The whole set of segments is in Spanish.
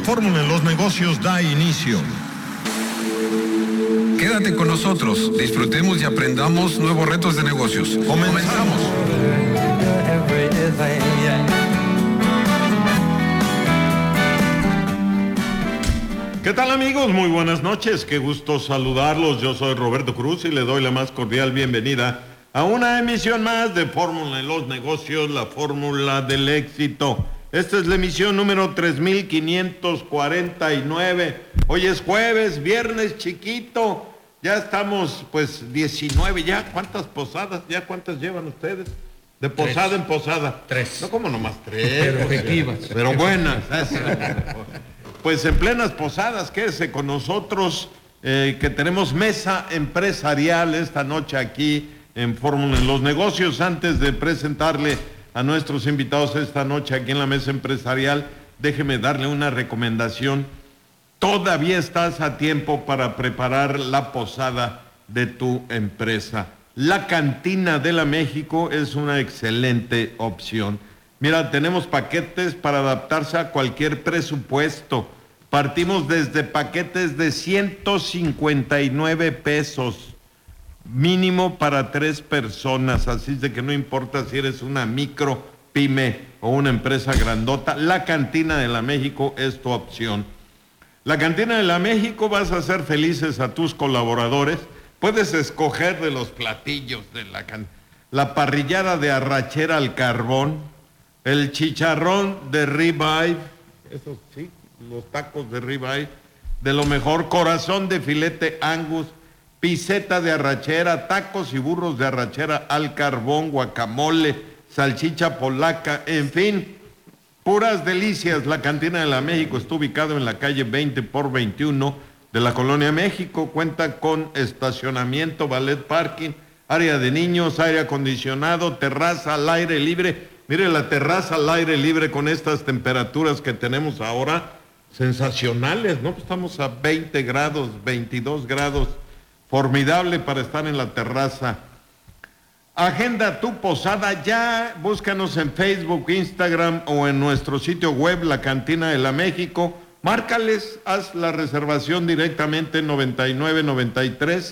Fórmula en los Negocios da inicio. Quédate con nosotros, disfrutemos y aprendamos nuevos retos de negocios. Comenzamos. ¿Qué tal, amigos? Muy buenas noches, qué gusto saludarlos. Yo soy Roberto Cruz y le doy la más cordial bienvenida a una emisión más de Fórmula en los Negocios, la fórmula del éxito. Esta es la emisión número 3549. Hoy es jueves, viernes chiquito. Ya estamos, pues, 19. ¿Ya cuántas posadas? ¿Ya cuántas llevan ustedes? De posada en posada. 3. No, como nomás 3. Pero efectivas. Pero buenas. Pues en plenas posadas, quédese con nosotros, que tenemos mesa empresarial esta noche aquí en Fórmula en los Negocios. Antes de presentarle a nuestros invitados esta noche aquí en la mesa empresarial, déjeme darle una recomendación. Todavía estás a tiempo para preparar la posada de tu empresa. La Cantina de la México es una excelente opción. Mira, tenemos paquetes para adaptarse a cualquier presupuesto. Partimos desde paquetes de 159 pesos. Mínimo para 3 personas, así de que no importa si eres una micro, pyme o una empresa grandota, la Cantina de la México es tu opción. La Cantina de la México, vas a hacer felices a tus colaboradores. Puedes escoger de los platillos de la parrillada de arrachera al carbón, el chicharrón de ribeye, eso sí, los tacos de ribeye, de lo mejor, corazón de filete Angus, piseta de arrachera, tacos y burros de arrachera al carbón, guacamole, salchicha polaca, en fin, puras delicias. La Cantina de la México está ubicado en la calle 20 por 21 de la Colonia México. Cuenta con estacionamiento, valet parking, área de niños, aire acondicionado, terraza al aire libre. Mire, la terraza al aire libre con estas temperaturas que tenemos ahora, sensacionales, ¿no? Estamos a 20 grados, 22 grados. Formidable para estar en la terraza. Agenda tu posada ya, búscanos en Facebook, Instagram o en nuestro sitio web, La Cantina de la México. Márcales, haz la reservación directamente 9993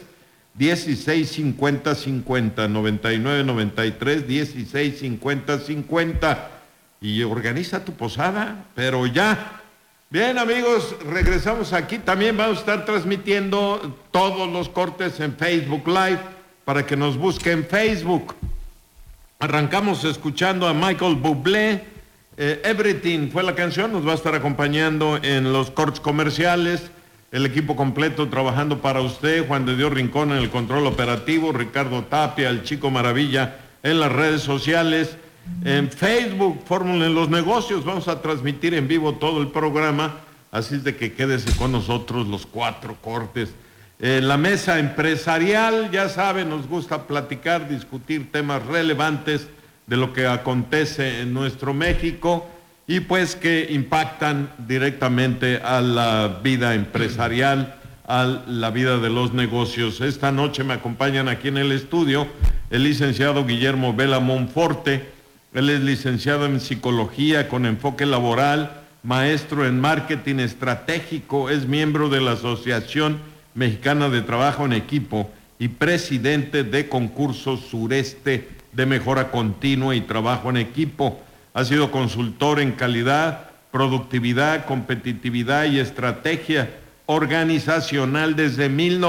1650 50, 9993 1650 50 y organiza tu posada, pero ya. Bien, amigos, regresamos aquí. También vamos a estar transmitiendo todos los cortes en Facebook Live para que nos busquen en Facebook. Arrancamos escuchando a Michael Bublé. Everything fue la canción. Nos va a estar acompañando en los cortes comerciales. El equipo completo trabajando para usted. Juan de Dios Rincón en el control operativo. Ricardo Tapia, el Chico Maravilla en las redes sociales. En Facebook, Fórmula en los Negocios, vamos a transmitir en vivo todo el programa, así es de que quédese con nosotros los 4 cortes. La mesa empresarial, ya saben, nos gusta platicar, discutir temas relevantes de lo que acontece en nuestro México y pues que impactan directamente a la vida empresarial, a la vida de los negocios. Esta noche me acompañan aquí en el estudio el licenciado Guillermo Vela Monforte. Él es licenciado en psicología con enfoque laboral, maestro en marketing estratégico, es miembro de la Asociación Mexicana de Trabajo en Equipo y presidente de Concursos Sureste de Mejora Continua y Trabajo en Equipo. Ha sido consultor en calidad, productividad, competitividad y estrategia organizacional desde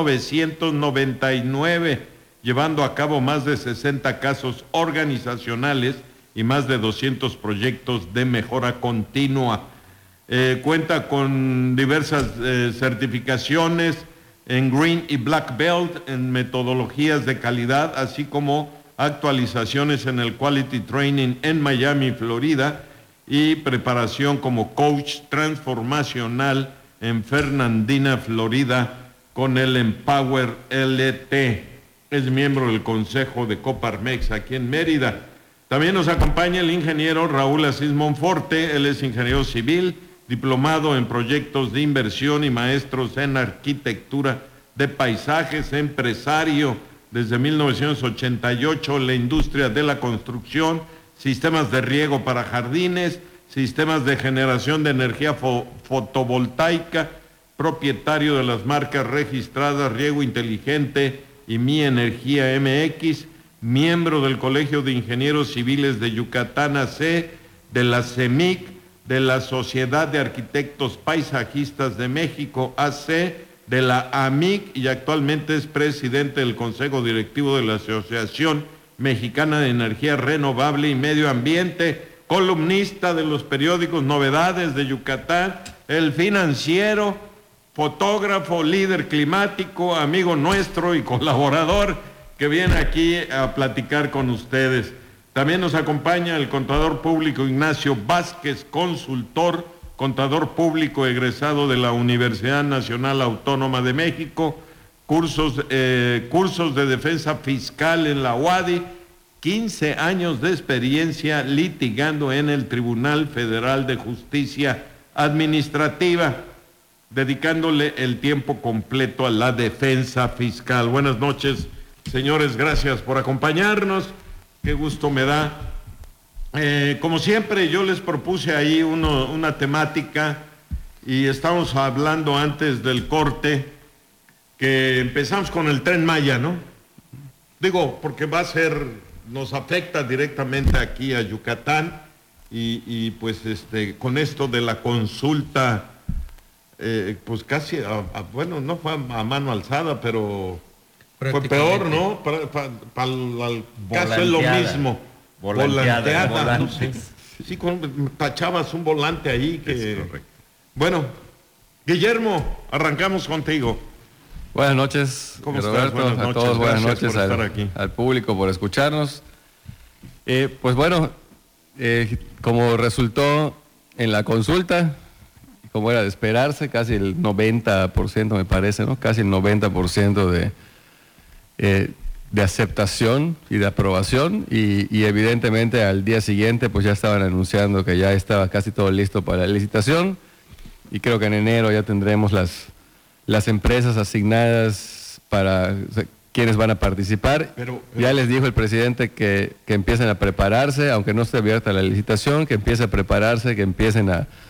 1999, llevando a cabo más de 60 casos organizacionales y más de 200 proyectos de mejora continua. Cuenta con diversas certificaciones en Green y Black Belt, en metodologías de calidad, así como actualizaciones en el Quality Training en Miami, Florida, y preparación como coach transformacional en Fernandina, Florida, con el Empower LT. Es miembro del Consejo de Coparmex aquí en Mérida. También nos acompaña el ingeniero Raúl Asís Monforte. Él es ingeniero civil, diplomado en proyectos de inversión y maestros en arquitectura de paisajes, empresario desde 1988 en la industria de la construcción, sistemas de riego para jardines, sistemas de generación de energía fotovoltaica, propietario de las marcas registradas Riego Inteligente y Mi Energía MX, miembro del Colegio de Ingenieros Civiles de Yucatán AC, de la CEMIC, de la Sociedad de Arquitectos Paisajistas de México AC, de la AMIC, y actualmente es presidente del Consejo Directivo de la Asociación Mexicana de Energía Renovable y Medio Ambiente, columnista de los periódicos Novedades de Yucatán, El Financiero, fotógrafo, líder climático, amigo nuestro y colaborador que viene aquí a platicar con ustedes. También nos acompaña el contador público Ignacio Vázquez, consultor, contador público egresado de la Universidad Nacional Autónoma de México, cursos de defensa fiscal en la UADY, 15 años de experiencia litigando en el Tribunal Federal de Justicia Administrativa, dedicándole el tiempo completo a la defensa fiscal. Buenas noches, señores, gracias por acompañarnos, qué gusto me da. Como siempre, yo les propuse ahí una temática y estamos hablando antes del corte que empezamos con el Tren Maya, ¿no? Digo, porque nos afecta directamente aquí a Yucatán y pues con esto de la consulta, pues casi, bueno, no fue a mano alzada, pero fue peor, ¿no? Para el caso es lo mismo. Volanteada. No sé. Sí, tachabas un volante ahí que... Es correcto. Bueno, Guillermo, arrancamos contigo. Buenas noches, ¿cómo Roberto? Estás? Buenas noches. A todos, buenas noches por estar aquí. Al público por escucharnos. Pues bueno, como resultó en la consulta, como era de esperarse, casi el 90% me parece, ¿no? Casi el 90% de aceptación y de aprobación y evidentemente al día siguiente pues ya estaban anunciando que ya estaba casi todo listo para la licitación y creo que en enero ya tendremos las empresas asignadas para quienes van a participar. Pero ya les dijo el presidente que empiecen a prepararse, aunque no esté abierta la licitación, que empiece a prepararse, que empiecen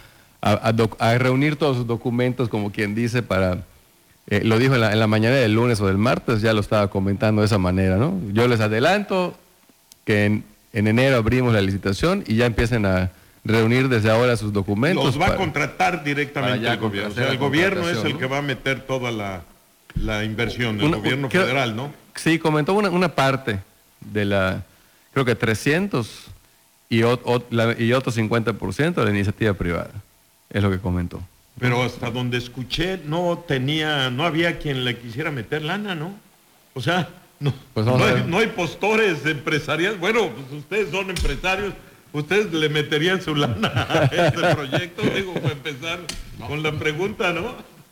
a reunir todos sus documentos, como quien dice, para... lo dijo en la mañana del lunes o del martes, ya lo estaba comentando de esa manera, ¿no? Yo les adelanto que en enero abrimos la licitación y ya empiecen a reunir desde ahora sus documentos. Los va a contratar directamente el gobierno. O sea, el gobierno es el que va a meter toda la inversión, el gobierno federal, ¿no? Sí, comentó una parte de creo que 300 y otro 50% de la iniciativa privada, es lo que comentó. Pero hasta donde escuché no había quien le quisiera meter lana, ¿no? O sea, no hay postores empresariales. Bueno, pues ustedes son empresarios, ustedes le meterían su lana a este proyecto. Digo, para empezar con la pregunta, ¿no?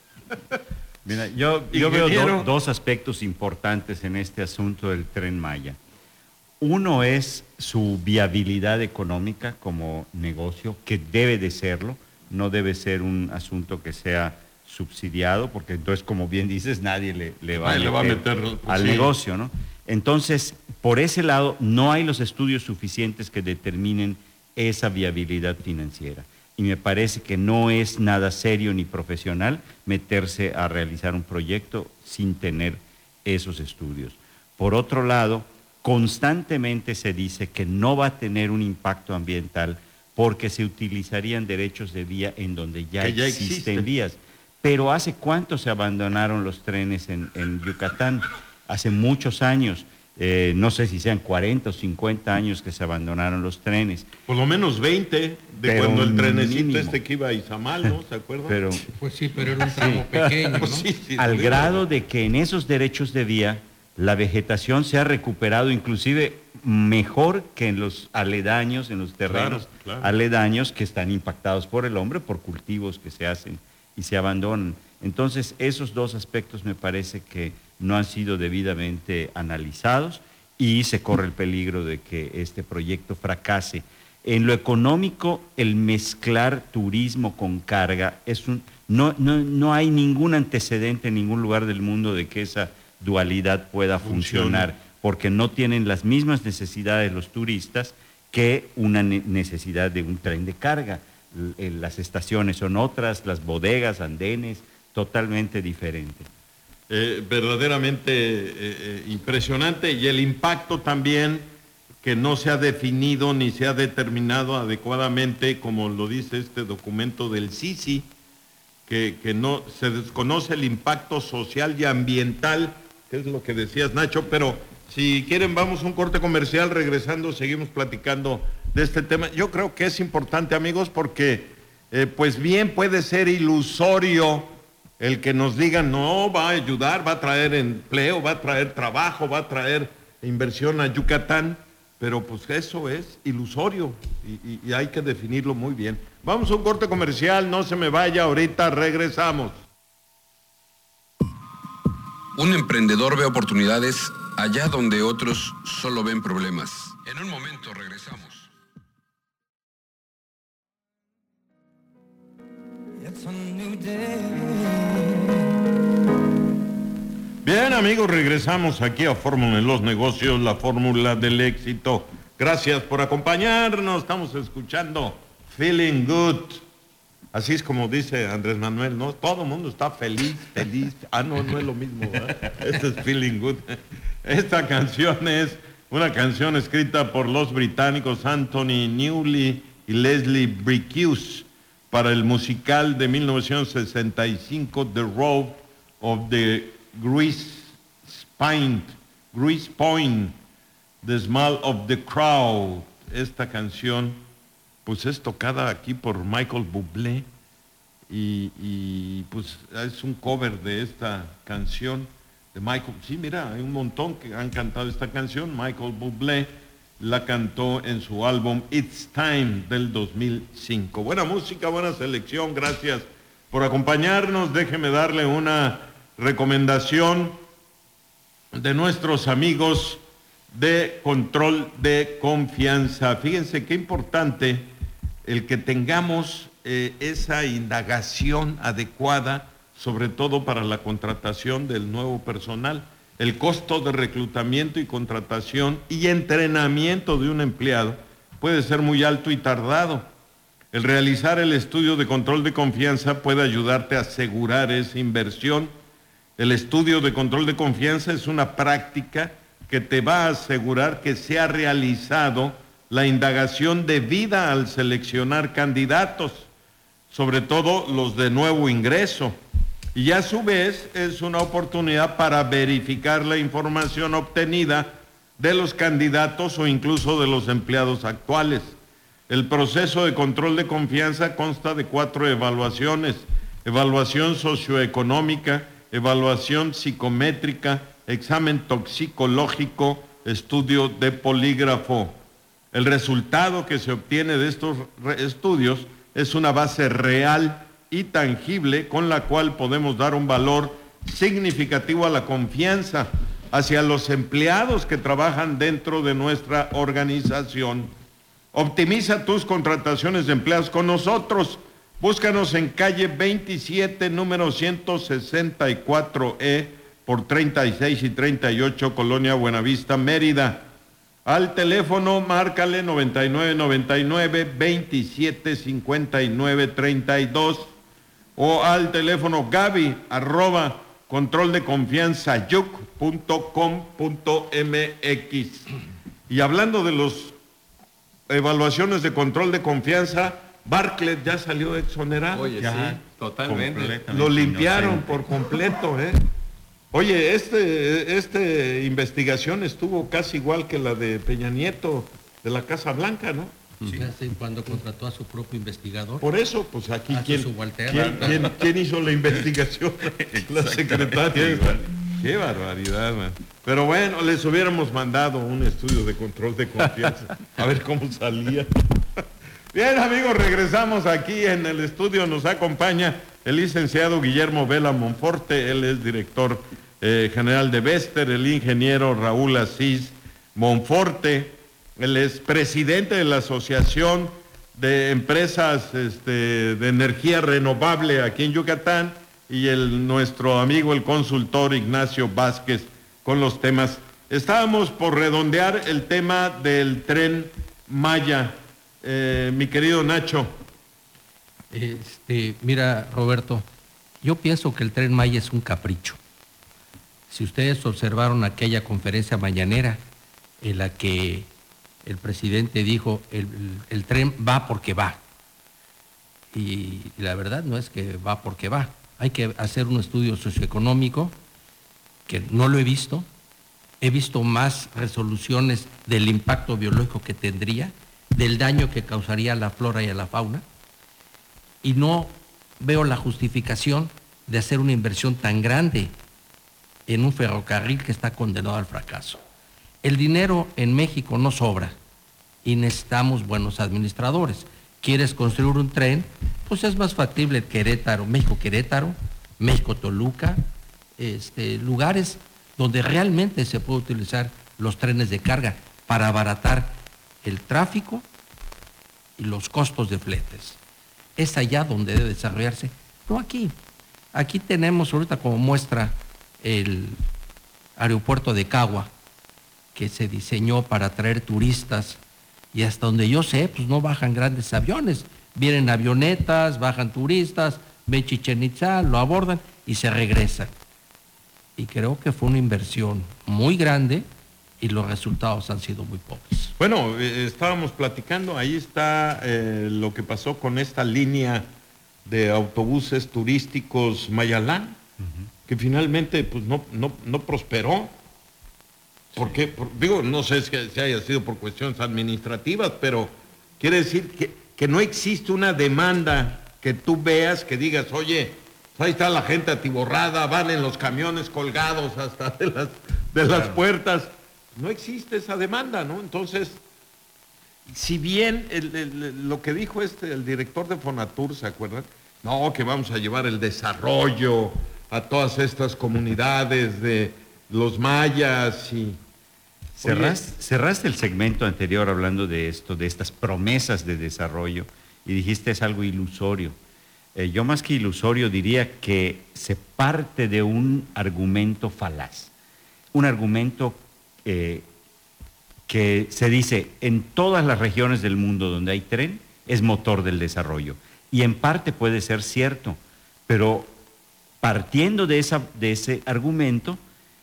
Mira, yo veo dos aspectos importantes en este asunto del Tren Maya. Uno es su viabilidad económica como negocio, que debe de serlo. No debe ser un asunto que sea subsidiado, porque entonces, como bien dices, nadie le va a meter al negocio, ¿no? Entonces, por ese lado, no hay los estudios suficientes que determinen esa viabilidad financiera. Y me parece que no es nada serio ni profesional meterse a realizar un proyecto sin tener esos estudios. Por otro lado, constantemente se dice que no va a tener un impacto ambiental porque se utilizarían derechos de vía en donde ya existen vías. Pero ¿hace cuánto se abandonaron los trenes en Yucatán? Hace muchos años, no sé si sean 40 o 50 años que se abandonaron los trenes. Por lo menos 20, cuando el trenecito que iba a Izamal, ¿no? ¿Se acuerdan? Pues sí, pero era un tramo pequeño, ¿no? Sí, al grado de que en esos derechos de vía la vegetación se ha recuperado inclusive mejor que en los aledaños, en los terrenos aledaños que están impactados por el hombre, por cultivos que se hacen y se abandonan. Entonces, esos dos aspectos me parece que no han sido debidamente analizados y se corre el peligro de que este proyecto fracase. En lo económico, el mezclar turismo con carga no hay ningún antecedente en ningún lugar del mundo de que esa dualidad pueda funcionar, porque no tienen las mismas necesidades los turistas que una necesidad de un tren de carga. Las estaciones son otras, las bodegas, andenes, totalmente diferentes. Verdaderamente impresionante, y el impacto también que no se ha definido ni se ha determinado adecuadamente, como lo dice este documento del CICI, que no se desconoce el impacto social y ambiental, que es lo que decías, Nacho, pero si quieren vamos a un corte comercial, regresando seguimos platicando de este tema. Yo creo que es importante, amigos, porque pues bien puede ser ilusorio el que nos digan, no, va a ayudar, va a traer empleo, va a traer trabajo, va a traer inversión a Yucatán, pero pues eso es ilusorio y hay que definirlo muy bien. Vamos a un corte comercial, no se me vaya, ahorita regresamos. Un emprendedor ve oportunidades allá donde otros solo ven problemas. En un momento regresamos. Bien, amigos, regresamos aquí a Fórmula en los Negocios, la fórmula del éxito. Gracias por acompañarnos. Estamos escuchando Feeling Good. Así es como dice Andrés Manuel, ¿no? Todo el mundo está feliz, feliz. No es lo mismo, ¿verdad? Este es Feeling Good. Esta canción es una canción escrita por los británicos Anthony Newley y Leslie Bricusse para el musical de 1965, The Road of the Grease Point, The Smell of the Crowd. Esta canción pues es tocada aquí por Michael Bublé y pues es un cover de esta canción de Michael. Sí, mira, hay un montón que han cantado esta canción. Michael Bublé la cantó en su álbum It's Time del 2005. Buena música, buena selección, gracias por acompañarnos. Déjeme darle una recomendación de nuestros amigos de Control de Confianza. Fíjense qué importante el que tengamos esa indagación adecuada, sobre todo para la contratación del nuevo personal. El costo de reclutamiento y contratación y entrenamiento de un empleado puede ser muy alto y tardado. El realizar el estudio de control de confianza puede ayudarte a asegurar esa inversión. El estudio de control de confianza es una práctica que te va a asegurar que se ha realizado la indagación debida al seleccionar candidatos, sobre todo los de nuevo ingreso. Y a su vez es una oportunidad para verificar la información obtenida de los candidatos o incluso de los empleados actuales. El proceso de control de confianza consta de 4 evaluaciones: evaluación socioeconómica, evaluación psicométrica, examen toxicológico, estudio de polígrafo. El resultado que se obtiene de estos estudios es una base real y tangible con la cual podemos dar un valor significativo a la confianza hacia los empleados que trabajan dentro de nuestra organización. Optimiza tus contrataciones de empleados con nosotros. Búscanos en calle 27, número 164E, por 36 y 38, Colonia Buenavista, Mérida. Al teléfono, márcale 9999-275932 o al teléfono gaby@controldeconfianzayuc.com.mx. Y hablando de las evaluaciones de control de confianza, Bartlett ya salió exonerado. Oye, ya, sí, totalmente. Lo limpiaron por completo, ¿eh? Oye, esta investigación estuvo casi igual que la de Peña Nieto de la Casa Blanca, ¿no? Sí. Cuando contrató a su propio investigador. Por eso, pues aquí, ¿quién hizo la investigación? La secretaria. Qué barbaridad, man. Pero bueno, les hubiéramos mandado un estudio de control de confianza. A ver cómo salía. Bien, amigos, regresamos aquí en el estudio. Nos acompaña el licenciado Guillermo Vela Monforte. Él es director general de Vester. El ingeniero Raúl Asís Monforte. Él es presidente de la Asociación de Empresas de Energía Renovable aquí en Yucatán. Y nuestro amigo, el consultor Ignacio Vázquez, con los temas. Estábamos por redondear el tema del Tren Maya. Mi querido Nacho. Mira, Roberto, yo pienso que el Tren Maya es un capricho. Si ustedes observaron aquella conferencia mañanera en la que el presidente dijo, el tren va porque va. Y la verdad no es que va porque va. Hay que hacer un estudio socioeconómico, que no lo he visto. He visto más resoluciones del impacto biológico que tendría, del daño que causaría a la flora y a la fauna, y no veo la justificación de hacer una inversión tan grande en un ferrocarril que está condenado al fracaso. El dinero en México no sobra y necesitamos buenos administradores. ¿Quieres construir un tren? Pues es más factible Querétaro, México-Querétaro, México-Toluca, lugares donde realmente se puede utilizar los trenes de carga para abaratar el tráfico y los costos de fletes. Es allá donde debe desarrollarse, no aquí. Aquí tenemos ahorita como muestra el aeropuerto de Cagua, que se diseñó para atraer turistas, y hasta donde yo sé, pues no bajan grandes aviones, vienen avionetas, bajan turistas, ven Chichén Itzá, lo abordan y se regresan. Y creo que fue una inversión muy grande y los resultados han sido muy pobres. Bueno, estábamos platicando, ahí está lo que pasó con esta línea de autobuses turísticos Mayalán, que finalmente pues no prosperó. ¿Por qué? Digo, no sé si haya sido por cuestiones administrativas, pero quiere decir que no existe una demanda que tú veas, que digas, oye, ahí está la gente atiborrada, van en los camiones colgados hasta de las puertas. No existe esa demanda, ¿no? Entonces, si bien lo que dijo el director de Fonatur, ¿se acuerdan? No, que vamos a llevar el desarrollo a todas estas comunidades de los mayas y... Cerraste el segmento anterior hablando de esto, de estas promesas de desarrollo, y dijiste es algo ilusorio. Yo más que ilusorio diría que se parte de un argumento falaz, un argumento que se dice en todas las regiones del mundo donde hay tren es motor del desarrollo, y en parte puede ser cierto, pero partiendo de ese argumento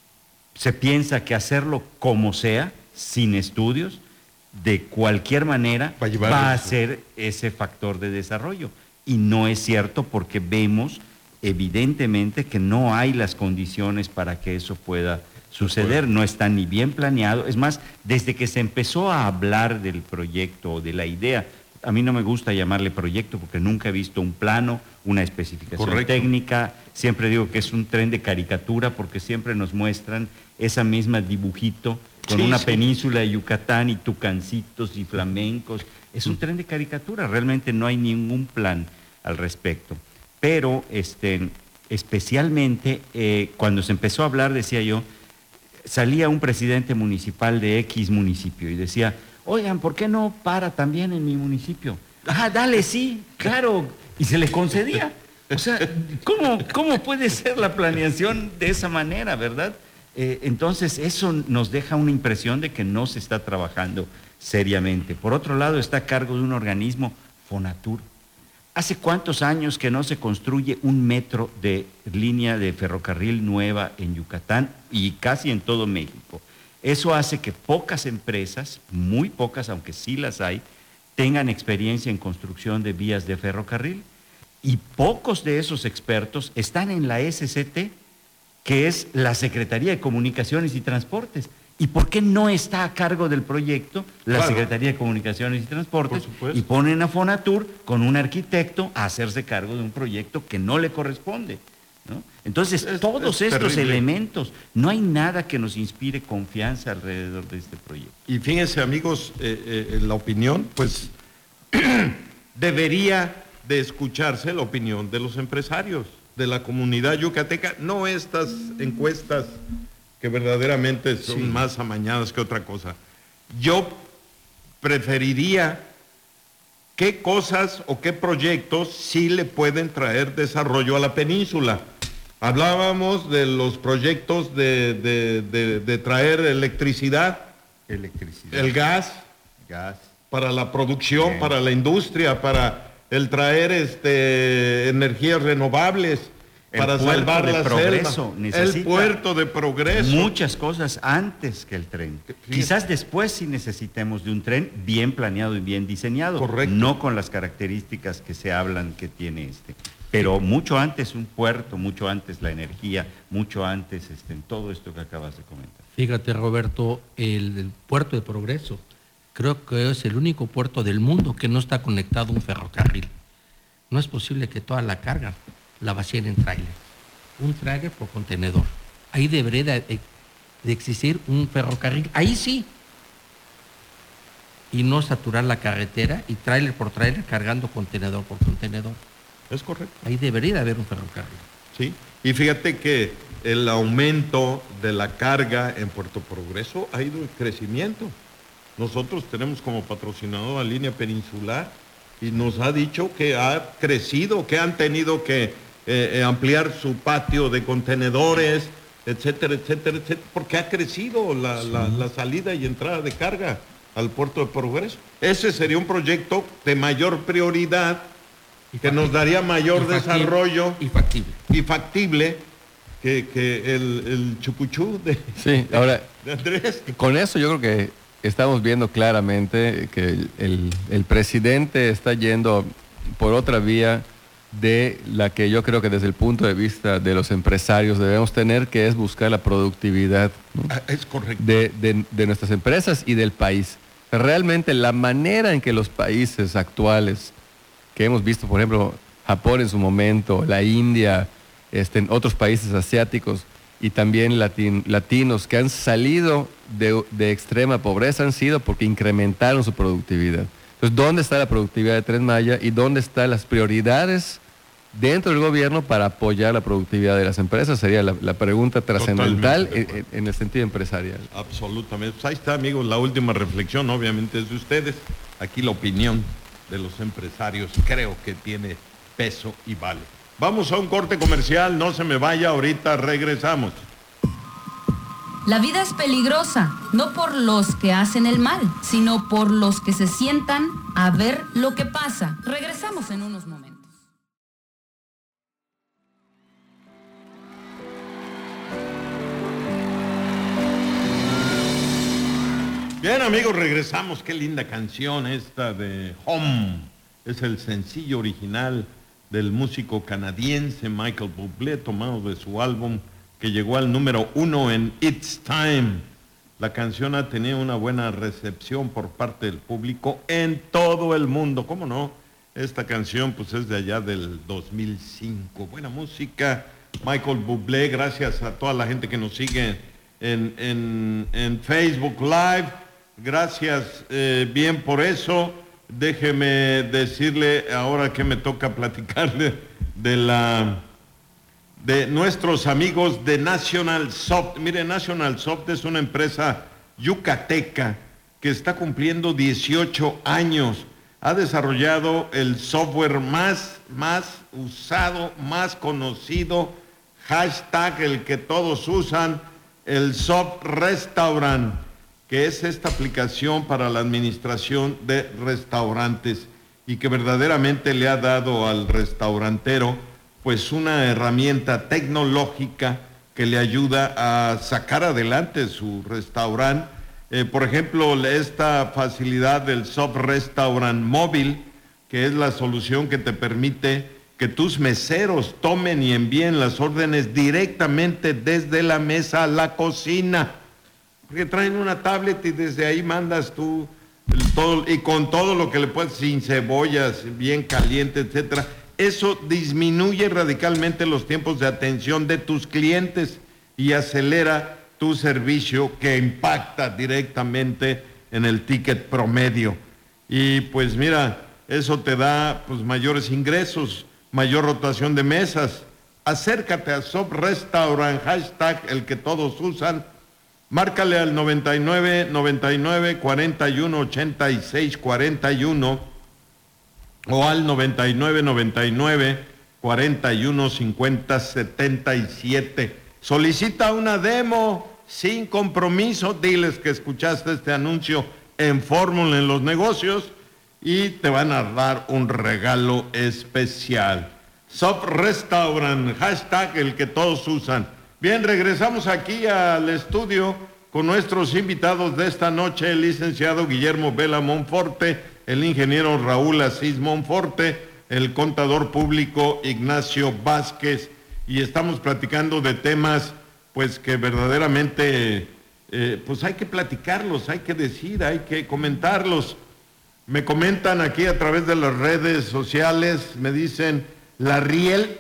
se piensa que hacerlo como sea, sin estudios, de cualquier manera va a ser ese factor de desarrollo. Y no es cierto, porque vemos evidentemente que no hay las condiciones para que eso pueda suceder, no está ni bien planeado. Es más, desde que se empezó a hablar del proyecto o de la idea, a mí no me gusta llamarle proyecto porque nunca he visto un plano, una especificación técnica. Siempre digo que es un tren de caricatura porque siempre nos muestran esa misma dibujito con una península de Yucatán y tucancitos y flamencos. Es un tren de caricatura, realmente no hay ningún plan al respecto. Pero especialmente cuando se empezó a hablar, decía yo, salía un presidente municipal de X municipio y decía, oigan, ¿por qué no para también en mi municipio? Ah, dale, sí, claro. Y se le concedía. O sea, ¿cómo puede ser la planeación de esa manera, verdad? Entonces, eso nos deja una impresión de que no se está trabajando seriamente. Por otro lado, está a cargo de un organismo, Fonatur. ¿Hace cuántos años que no se construye un metro de línea de ferrocarril nueva en Yucatán y casi en todo México? Eso hace que pocas empresas, muy pocas, aunque sí las hay, tengan experiencia en construcción de vías de ferrocarril, y pocos de esos expertos están en la SCT, que es la Secretaría de Comunicaciones y Transportes. ¿Y por qué no está a cargo del proyecto la Secretaría de Comunicaciones y Transportes? Y ponen a Fonatur con un arquitecto a hacerse cargo de un proyecto que no le corresponde, ¿no? Entonces, todos estos elementos, no hay nada que nos inspire confianza alrededor de este proyecto. Y fíjense, amigos, la opinión, pues, debería de escucharse la opinión de los empresarios, de la comunidad yucateca, no estas encuestas que verdaderamente son más amañadas que otra cosa. Yo preferiría qué cosas o qué proyectos sí le pueden traer desarrollo a la península. Hablábamos de los proyectos de traer electricidad, el gas, para la producción, para la industria, para el traer energías renovables, para salvar la selva. El puerto de progreso. Muchas cosas antes que el tren. Quizás después sí necesitemos de un tren bien planeado y bien diseñado. Correcto. No con las características que se hablan que tiene Pero mucho antes un puerto, mucho antes la energía, mucho antes en todo esto que acabas de comentar. Fíjate, Roberto, el puerto de progreso, creo que es el único puerto del mundo que no está conectado a un ferrocarril. No es posible que toda la carga la vacíen en tráiler. Un tráiler por contenedor. Ahí debería de existir un ferrocarril. Ahí sí. Y no saturar la carretera y tráiler por tráiler cargando contenedor por contenedor. Es correcto. Ahí debería de haber un ferrocarril. Sí. Y fíjate que el aumento de la carga en Puerto Progreso ha ido en crecimiento. Nosotros tenemos como patrocinador a Línea Peninsular y nos ha dicho que ha crecido, que han tenido que ampliar su patio de contenedores, etcétera, etcétera, etcétera, porque ha crecido la salida y entrada de carga al Puerto de Progreso. Ese sería un proyecto de mayor prioridad que nos daría mayor desarrollo y factible que el chucuchú de Andrés. Con eso yo creo que estamos viendo claramente que el presidente está yendo por otra vía de la que yo creo que desde el punto de vista de los empresarios debemos tener, que es buscar la productividad, ¿no? Es correcto. de nuestras empresas y del país. Realmente la manera en que los países actuales, que hemos visto, por ejemplo, Japón en su momento, la India, en otros países asiáticos y también latinos que han salido de extrema pobreza, han sido porque incrementaron su productividad. Entonces, ¿dónde está la productividad de Tren Maya y dónde están las prioridades dentro del gobierno para apoyar la productividad de las empresas? Sería la pregunta trascendental en el sentido empresarial. Absolutamente. Pues ahí está, amigos, la última reflexión, obviamente, es de ustedes. Aquí la opinión de los empresarios creo que tiene peso y vale. Vamos a un corte comercial, no se me vaya, ahorita regresamos. La vida es peligrosa, no por los que hacen el mal, sino por los que se sientan a ver lo que pasa. Regresamos en unos momentos. Bien, amigos, regresamos. Qué linda canción esta de Home. Es el sencillo original del músico canadiense Michael Bublé, tomado de su álbum que llegó al número 1 en It's Time. La canción ha tenido una buena recepción por parte del público en todo el mundo. ¿Cómo no? Esta canción pues es de allá del 2005. Buena música, Michael Bublé. Gracias a toda la gente que nos sigue en Facebook Live. Gracias bien por eso. Déjeme decirle ahora que me toca platicarle de nuestros amigos de National Soft. Mire, National Soft es una empresa yucateca que está cumpliendo 18 años. Ha desarrollado el software más usado, más conocido, hashtag el que todos usan, el Soft Restaurant, que es esta aplicación para la administración de restaurantes y que verdaderamente le ha dado al restaurantero pues una herramienta tecnológica que le ayuda a sacar adelante su restaurante. Por ejemplo, esta facilidad del Soft Restaurant Móvil, que es la solución que te permite que tus meseros tomen y envíen las órdenes directamente desde la mesa a la cocina. Porque traen una tablet y desde ahí mandas tú todo, y con todo lo que le puedes, sin cebollas, bien caliente, etcétera. Eso disminuye radicalmente los tiempos de atención de tus clientes y acelera tu servicio, que impacta directamente en el ticket promedio. Y pues mira, eso te da pues mayores ingresos, mayor rotación de mesas. Acércate a Soft Restaurant, hashtag el que todos usan. Márcale al 99 99 41 86 41 o al 99 99 41 50 77. Solicita una demo sin compromiso. Diles que escuchaste este anuncio en Fórmula en los Negocios y te van a dar un regalo especial. Sop Restaurant, hashtag el que todos usan. Bien, regresamos aquí al estudio con nuestros invitados de esta noche, el licenciado Guillermo Vela Monforte, el ingeniero Raúl Asís Monforte, el contador público Ignacio Vázquez, y estamos platicando de temas pues que verdaderamente pues hay que platicarlos, hay que decir, hay que comentarlos. Me comentan aquí a través de las redes sociales, me dicen, la riel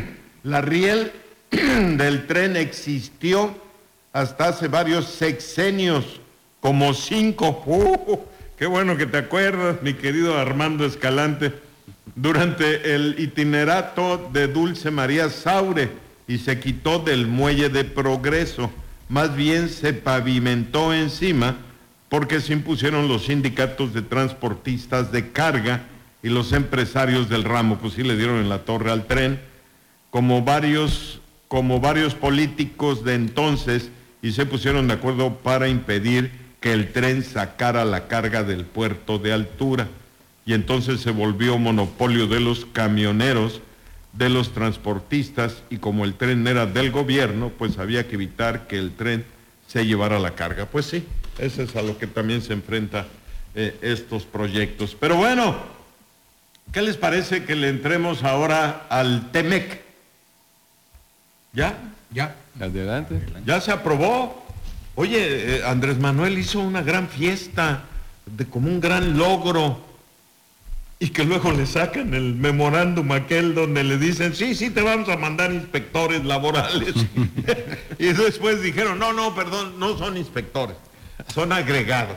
del tren existió hasta hace varios sexenios, como 5. Qué bueno que te acuerdas, mi querido Armando Escalante, durante el itinerato de Dulce María Saure, y se quitó del muelle de Progreso, más bien se pavimentó encima, porque se impusieron los sindicatos de transportistas de carga y los empresarios del ramo, pues sí le dieron en la torre al tren, como varios políticos de entonces, y se pusieron de acuerdo para impedir que el tren sacara la carga del puerto de altura, y entonces se volvió monopolio de los camioneros, de los transportistas, y como el tren era del gobierno, pues había que evitar que el tren se llevara la carga. Pues sí, eso es a lo que también se enfrenta estos proyectos. Pero bueno, ¿qué les parece que le entremos ahora al TEMEC? ¿Ya? Ya. Adelante. ¿Ya se aprobó? Oye, Andrés Manuel hizo una gran fiesta, como un gran logro, y que luego le sacan el memorándum aquel donde le dicen, sí, te vamos a mandar inspectores laborales. Y después dijeron, no, perdón, no son inspectores, son agregados.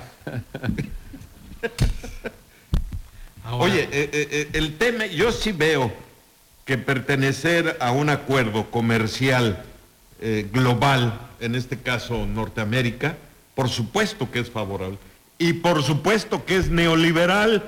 Ahora, oye, el tema, yo sí veo que pertenecer a un acuerdo comercial global, en este caso Norteamérica, por supuesto que es favorable. Y por supuesto que es neoliberal.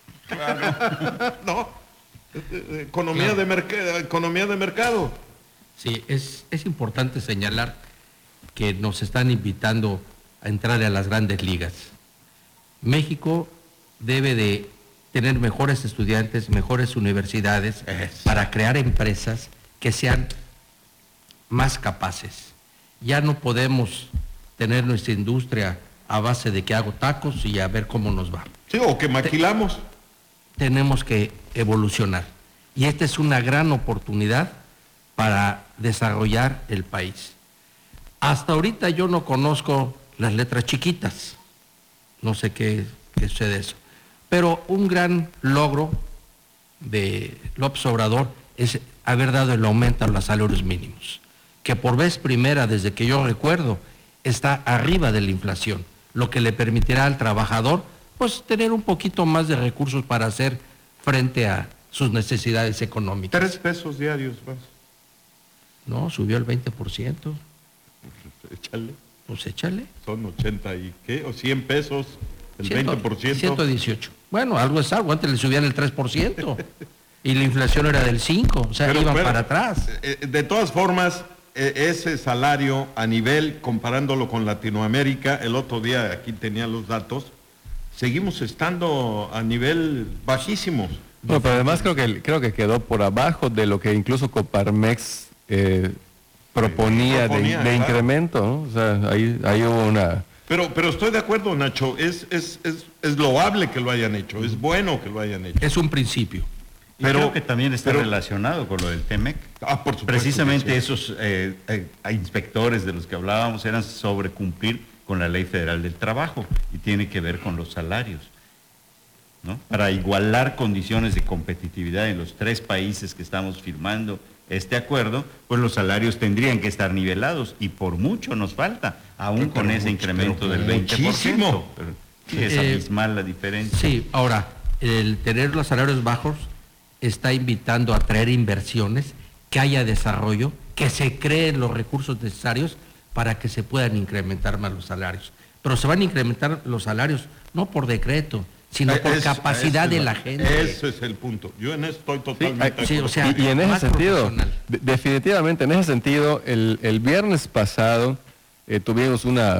Claro. No, economía de mercado. Sí, es importante señalar que nos están invitando a entrar a las grandes ligas. México debe de tener mejores estudiantes, mejores universidades, para crear empresas que sean más capaces. Ya no podemos tener nuestra industria a base de que hago tacos y a ver cómo nos va. Sí, o que maquilamos. Tenemos que evolucionar. Y esta es una gran oportunidad para desarrollar el país. Hasta ahorita yo no conozco las letras chiquitas. No sé qué sucede eso. Pero un gran logro de López Obrador es haber dado el aumento a los salarios mínimos, que por vez primera, desde que yo recuerdo, está arriba de la inflación, lo que le permitirá al trabajador pues tener un poquito más de recursos para hacer frente a sus necesidades económicas. 3 pesos diarios más. No, subió el 20%. Échale. Pues échale. Son 80 y qué, o 100 pesos, el 20%. 118. Bueno, algo es algo, antes le subían el 3%. Y la inflación era del 5%, o sea, pero, iban para atrás. De todas formas, ese salario a nivel, comparándolo con Latinoamérica, el otro día aquí tenía los datos, seguimos estando a nivel bajísimos. Bueno, pero además creo que quedó por abajo de lo que incluso Coparmex proponía de incremento, ¿no? O sea, ahí hubo una... Pero estoy de acuerdo, Nacho, es loable que lo hayan hecho, es bueno que lo hayan hecho. Es un principio. Pero creo que también está relacionado con lo del TEMEC. Por supuesto. Precisamente esos inspectores de los que hablábamos eran sobre cumplir con la Ley Federal del Trabajo y tiene que ver con los salarios, ¿no? Para igualar condiciones de competitividad en los 3 países que estamos firmando este acuerdo, pues los salarios tendrían que estar nivelados y por mucho nos falta, aún con ese incremento del 20%. Muchísimo. Pero sí, es abismal la diferencia. Sí, ahora, el tener los salarios bajos está invitando a traer inversiones, que haya desarrollo, que se creen los recursos necesarios para que se puedan incrementar más los salarios. Pero se van a incrementar los salarios no por decreto, sino por capacidad de la gente. Ese es el punto. Yo en eso estoy totalmente... Sí, o sea, y en ese sentido, definitivamente en ese sentido, el viernes pasado tuvimos una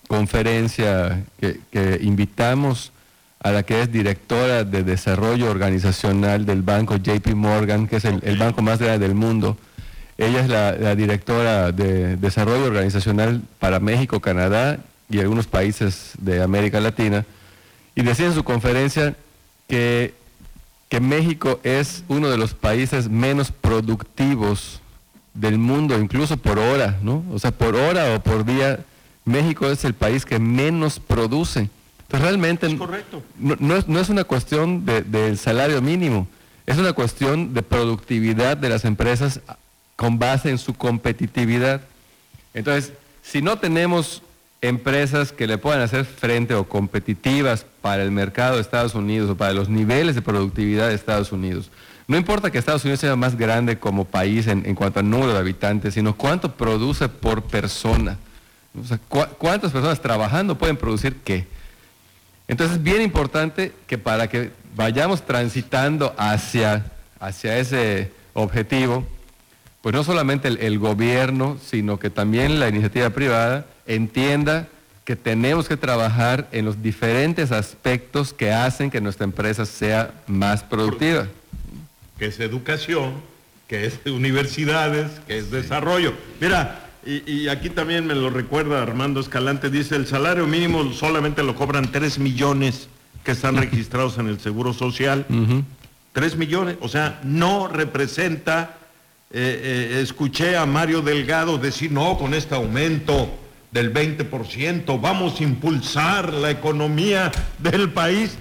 conferencia que invitamos a la que es directora de desarrollo organizacional del banco JP Morgan, que es el banco más grande del mundo. Ella es la directora de desarrollo organizacional para México, Canadá y algunos países de América Latina. Y decía en su conferencia que México es uno de los países menos productivos del mundo, incluso por hora, ¿no? O sea, por hora o por día, México es el país que menos produce. Entonces realmente es correcto. No es una cuestión del salario mínimo, es una cuestión de productividad de las empresas con base en su competitividad. Entonces, si no tenemos empresas que le puedan hacer frente o competitivas para el mercado de Estados Unidos o para los niveles de productividad de Estados Unidos, no importa que Estados Unidos sea más grande como país en cuanto al número de habitantes, sino cuánto produce por persona. O sea, cuántas personas trabajando pueden producir qué. Entonces es bien importante que para que vayamos transitando hacia ese objetivo, pues no solamente el gobierno, sino que también la iniciativa privada entienda que tenemos que trabajar en los diferentes aspectos que hacen que nuestra empresa sea más productiva. Que es educación, que es universidades, que es desarrollo. Mira, y aquí también me lo recuerda Armando Escalante, dice, el salario mínimo solamente lo cobran 3 millones que están registrados en el Seguro Social. 3 millones, o sea, no representa, escuché a Mario Delgado decir, no, con este aumento del 20%, vamos a impulsar la economía del país.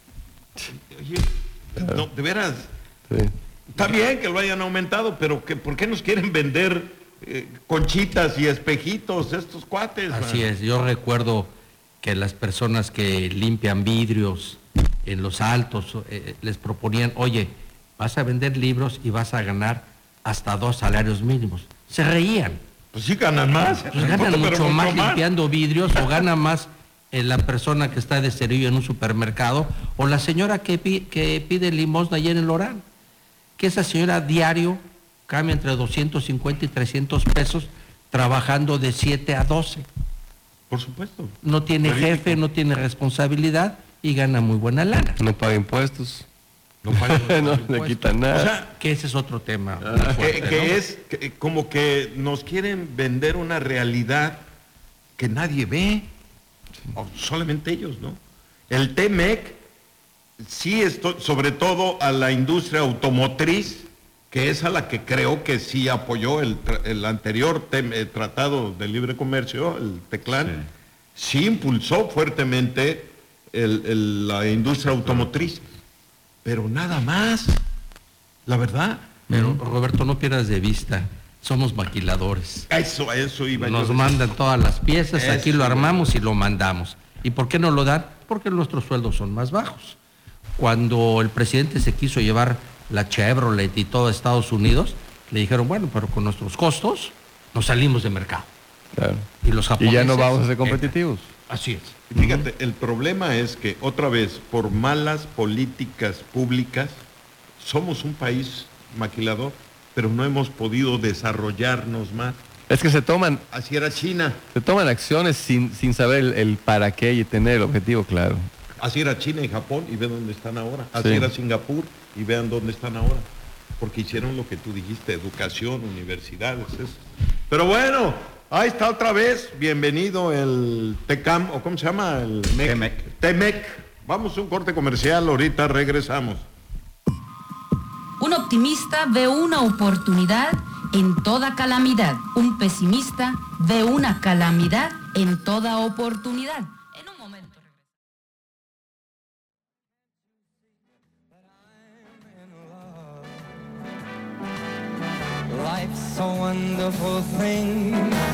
Oye, no, de veras, sí. Está bien que lo hayan aumentado, pero ¿por qué nos quieren vender conchitas y espejitos estos cuates? Así es, yo recuerdo que las personas que limpian vidrios en los altos les proponían, oye, vas a vender libros y vas a ganar hasta 2 salarios mínimos. Se reían. Pues sí ganan más. Pues ganan mucho más limpiando vidrios, o gana más la persona que está de servicio en un supermercado, o la señora que pide limosna allá en el Orán, que esa señora diario cambia entre 250 y 300 pesos trabajando de 7 a 12. Por supuesto. No tiene jefe, no tiene responsabilidad y gana muy buena lana. No paga impuestos. No paga no le quitan nada. O sea, que ese es otro tema. Fuerte, que es como que nos quieren vender una realidad que nadie ve, o solamente ellos, ¿no? El TEMEC, sí, sobre todo a la industria automotriz, que es a la que creo que sí apoyó el anterior Tratado de Libre Comercio, el TECLAN, sí impulsó fuertemente la industria automotriz, pero nada más, la verdad. Pero Roberto, no pierdas de vista, somos maquiladores. Eso iba. Nos mandan todas las piezas, aquí lo armamos y lo mandamos. ¿Y por qué no lo dan? Porque nuestros sueldos son más bajos. Cuando el presidente se quiso llevar la Chevrolet y todo Estados Unidos, le dijeron, bueno, pero con nuestros costos nos salimos de mercado. Claro. Y los japoneses, y ya no vamos a ser competitivos. Así es. Fíjate, el problema es que, otra vez, por malas políticas públicas, somos un país maquilador, pero no hemos podido desarrollarnos más. Es que se toman... Así era China. Se toman acciones sin saber el para qué y tener el objetivo claro. Así era China y Japón y ve dónde están ahora. Así era Singapur y vean dónde están ahora. Porque hicieron lo que tú dijiste, educación, universidades, eso. Pero bueno, ahí está otra vez. Bienvenido el TECAM, o ¿cómo se llama? El TEMEC. Vamos a un corte comercial, ahorita regresamos. Un optimista ve una oportunidad en toda calamidad. Un pesimista ve una calamidad en toda oportunidad. En un momento. Life's a wonderful thing,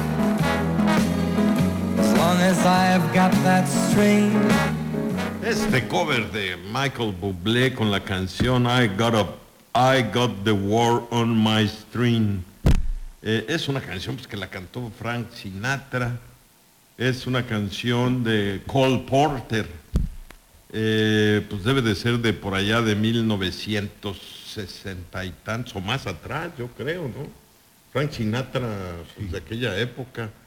as long as I've got that string. Este cover de Michael Bublé con la canción I Got the War on My String. Es una canción pues, que la cantó Frank Sinatra. Es una canción de Cole Porter. Pues debe de ser de por allá de 1960 y tantos, o más atrás, yo creo, ¿no? Frank Sinatra, pues, de aquella época.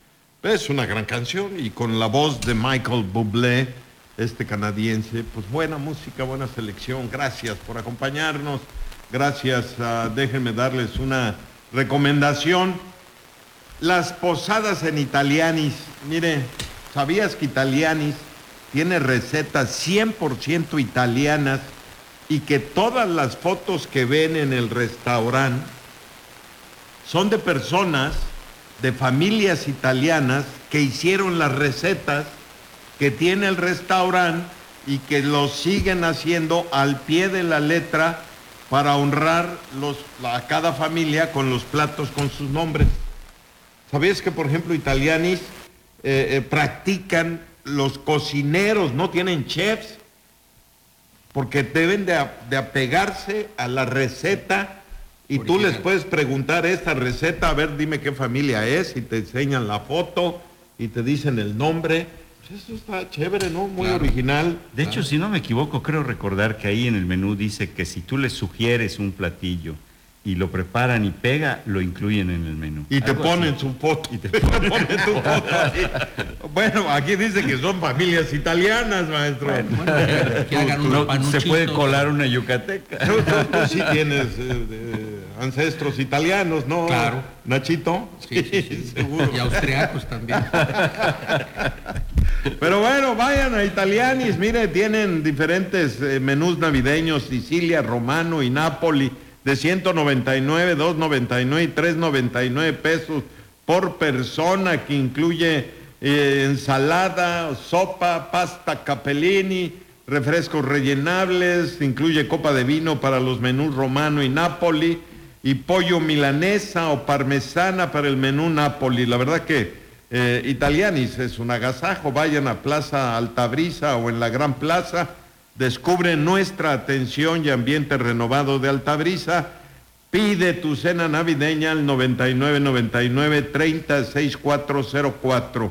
Es una gran canción y con la voz de Michael Bublé, este canadiense, pues buena música, buena selección. Gracias por acompañarnos. Gracias. Déjenme darles una recomendación. Las posadas en Italianis. Mire, ¿sabías que Italianis tiene recetas 100% italianas y que todas las fotos que ven en el restaurante son de personas, de familias italianas que hicieron las recetas que tiene el restaurante y que lo siguen haciendo al pie de la letra para honrar a cada familia con los platos con sus nombres? ¿Sabías que, por ejemplo, Italianis practican los cocineros, no tienen chefs, porque deben de apegarse a la receta? Y original. Tú les puedes preguntar esta receta, a ver, dime qué familia es, y te enseñan la foto y te dicen el nombre. Pues eso está chévere, ¿no? Muy original. De hecho, si no me equivoco, creo recordar que ahí en el menú dice que si tú les sugieres un platillo y lo preparan y pega, lo incluyen en el menú. Y te ponen su foto. Y te ponen tu foto ahí. Bueno, aquí dice que son familias italianas, maestro. Se puede colar una yucateca. Tú sí tienes ancestros italianos, ¿no? Claro. Nachito. Sí. Seguro. Y austriacos también. Pero bueno, vayan a Italianis. Mire, tienen diferentes menús navideños: Sicilia, Romano y Nápoli, de 199, 299 y 399 pesos por persona, que incluye ensalada, sopa, pasta capellini, refrescos rellenables, incluye copa de vino para los menús Romano y Nápoli, y pollo milanesa o parmesana para el menú Nápoli. La verdad que Italianis es un agasajo. Vayan a Plaza Altabrisa o en la Gran Plaza. Descubre nuestra atención y ambiente renovado de Altabrisa. Pide tu cena navideña al 9999-306404.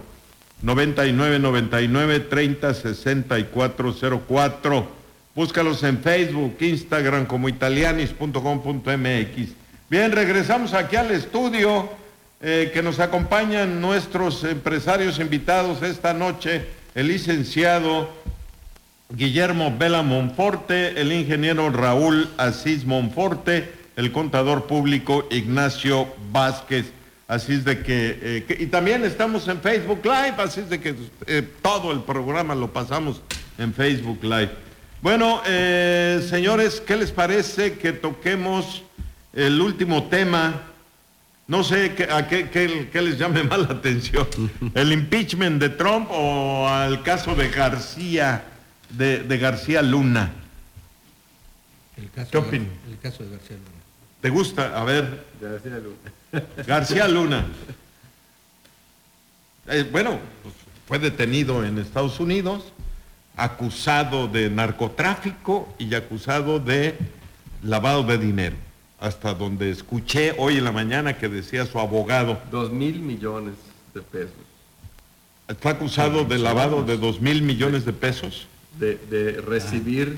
9999-306404. Búscalos en Facebook, Instagram como italianis.com.mx. Bien, regresamos aquí al estudio, que nos acompañan nuestros empresarios invitados esta noche, el licenciado Guillermo Vela Monforte, el ingeniero Raúl Asís Monforte, el contador público Ignacio Vázquez. Así es de que y también estamos en Facebook Live, así es de que todo el programa lo pasamos en Facebook Live. Bueno, señores, ¿qué les parece que toquemos el último tema? No sé qué les llame más la atención, el impeachment de Trump o al caso de García, de García Luna. ¿Qué opinas? El caso de García Luna. ¿Te gusta? A ver. García Luna. García Luna. Bueno, pues fue detenido en Estados Unidos, acusado de narcotráfico y acusado de lavado de dinero. Hasta donde escuché hoy en la mañana que decía su abogado. 2,000 millones de pesos. Está acusado de lavado de 2,000 millones de pesos. De recibir,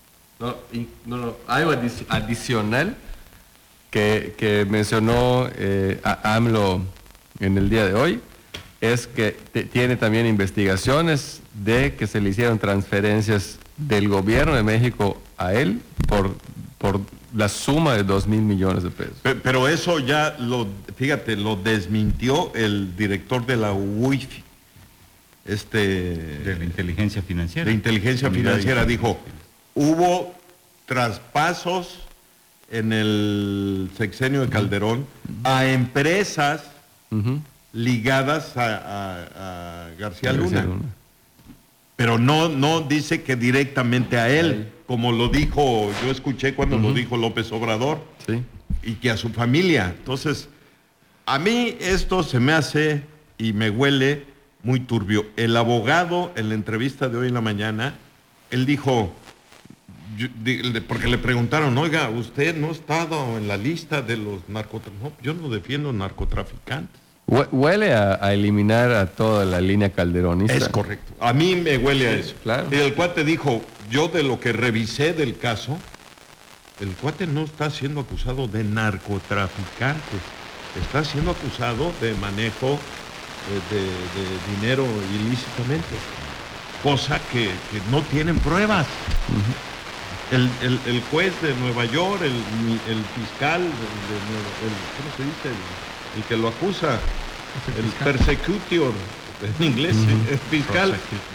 algo adicional que mencionó a AMLO en el día de hoy, es que tiene también investigaciones de que se le hicieron transferencias del gobierno de México a él por la suma de 2,000 millones de pesos. Pero eso ya lo desmintió el director de la UIFI, de la inteligencia financiera. De inteligencia financiera, dijo, hubo traspasos en el sexenio de Calderón a empresas ligadas a García Luna. Pero no dice que directamente a él, como lo dijo, yo escuché cuando lo dijo López Obrador, sí, y que a su familia. Entonces, a mí esto se me hace y me huele muy turbio. El abogado, en la entrevista de hoy en la mañana, él dijo, porque le preguntaron, oiga, usted no ha estado en la lista de los narcotraficantes. No, yo no defiendo narcotraficantes. Huele a eliminar a toda la línea calderonista. Es correcto. A mí me huele a eso. Claro. Y el cuate dijo, yo de lo que revisé del caso, el cuate no está siendo acusado de narcotraficantes, está siendo acusado de manejo de dinero ilícitamente, cosa que no tienen pruebas. El juez de Nueva York, el fiscal, ¿cómo se dice? El que lo acusa, el persecutor, en inglés, el fiscal,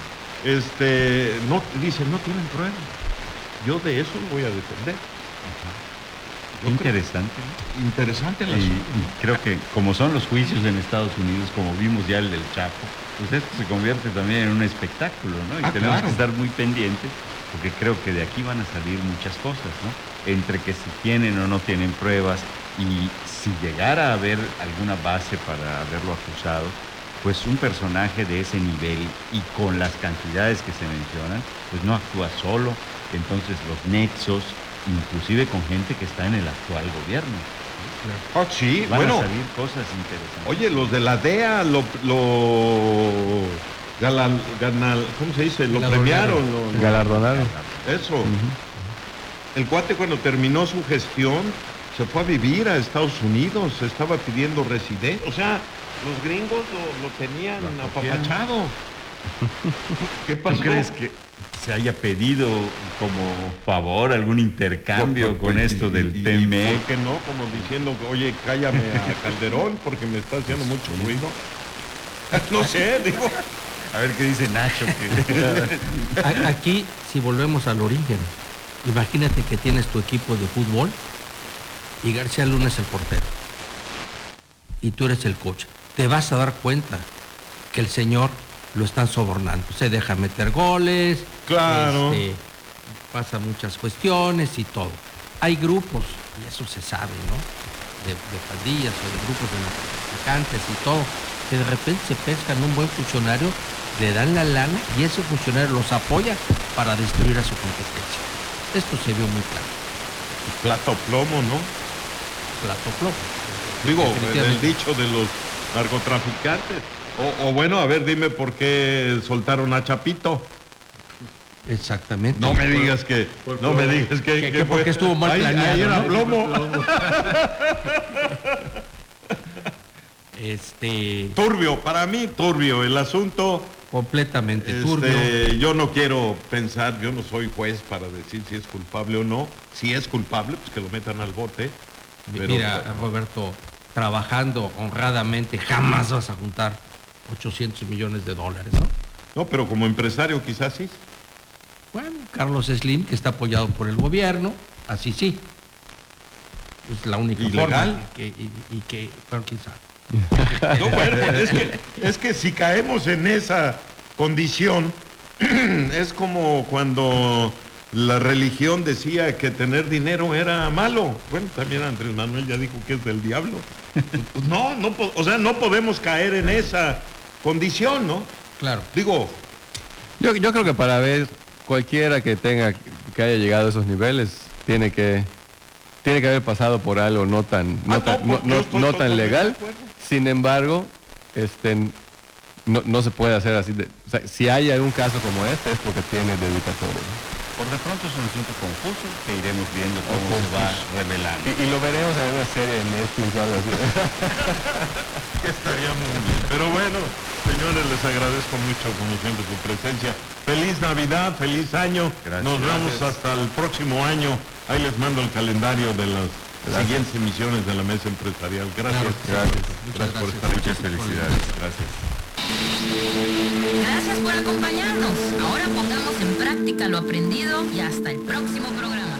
dice, no tienen pruebas. Yo de eso lo voy a defender. Interesante. Interesante el asunto. Y creo que como son los juicios en Estados Unidos, como vimos ya el del Chapo, pues esto se convierte también en un espectáculo, ¿no? Y tenemos que estar muy pendientes, porque creo que de aquí van a salir muchas cosas, ¿no? Entre que si tienen o no tienen pruebas, y si llegara a haber alguna base para haberlo acusado, pues un personaje de ese nivel y con las cantidades que se mencionan, pues no actúa solo. Entonces los nexos, inclusive con gente que está en el actual gobierno. Oh, sí, van a salir cosas interesantes. Oye, los de la DEA ¿cómo se dice? Lo premiaron. Galardonaron. Eso. El cuate, cuando terminó su gestión, se fue a vivir a Estados Unidos, estaba pidiendo residencia. O sea, los gringos lo tenían apapachado. ¿Qué pasó? ¿Tú crees que se haya pedido como favor algún intercambio con esto del TME? ¿Por qué no? Como diciendo, oye, cállame a Calderón porque me está haciendo mucho ruido. No sé, digo. A ver qué dice Nacho. Aquí, si volvemos al origen, imagínate que tienes tu equipo de fútbol y García Luna es el portero y tú eres el coach. Te vas a dar cuenta que el señor lo están sobornando. Se deja meter goles, claro, pasa muchas cuestiones y todo. Hay grupos, y eso se sabe, ¿no? De pandillas o de grupos de narcotraficantes y todo, que de repente se pescan un buen funcionario, le dan la lana y ese funcionario los apoya para destruir a su competencia. Esto se vio muy claro. Plato plomo, ¿no? Plato plomo. Digo, el dicho de los narcotraficantes. O bueno, a ver, dime por qué soltaron a Chapito. Exactamente. No me digas que porque estuvo mal planeado. Ahí era plomo. Turbio, para mí turbio el asunto. Completamente turbio. Yo no quiero pensar, yo no soy juez para decir si es culpable o no. Si es culpable, pues que lo metan al bote. Pero, mira, Roberto, trabajando honradamente jamás vas a juntar 800 millones de dólares, ¿no? No, pero como empresario quizás sí. Bueno, Carlos Slim, que está apoyado por el gobierno, así sí. Es la única ¿ilegal? Forma. Pero quién sabe. No, bueno, es que si caemos en esa condición, es como cuando la religión decía que tener dinero era malo. Bueno, también Andrés Manuel ya dijo que es del diablo. Pues no podemos caer en esa condición, ¿no? Claro. Digo, yo creo que para ver cualquiera que haya llegado a esos niveles tiene que haber pasado por algo no tan legal. Sin embargo, no se puede hacer así. O sea, si hay algún caso como este es porque tiene dedicatoria, ¿no? Por de pronto es un asunto confuso que iremos viendo cómo se va revelando. Y lo veremos en una serie de Netflix o algo así. que estaría muy bien. Pero bueno, señores, les agradezco mucho, como siempre, su presencia. Feliz Navidad, feliz año. Gracias. Nos vemos hasta el próximo año. Ahí les mando el calendario de las siguientes emisiones de la Mesa Empresarial. Gracias. Gracias por estar aquí. Muchas felicidades. Gracias. Gracias por acompañarnos. Ahora pongamos en práctica lo aprendido y hasta el próximo programa.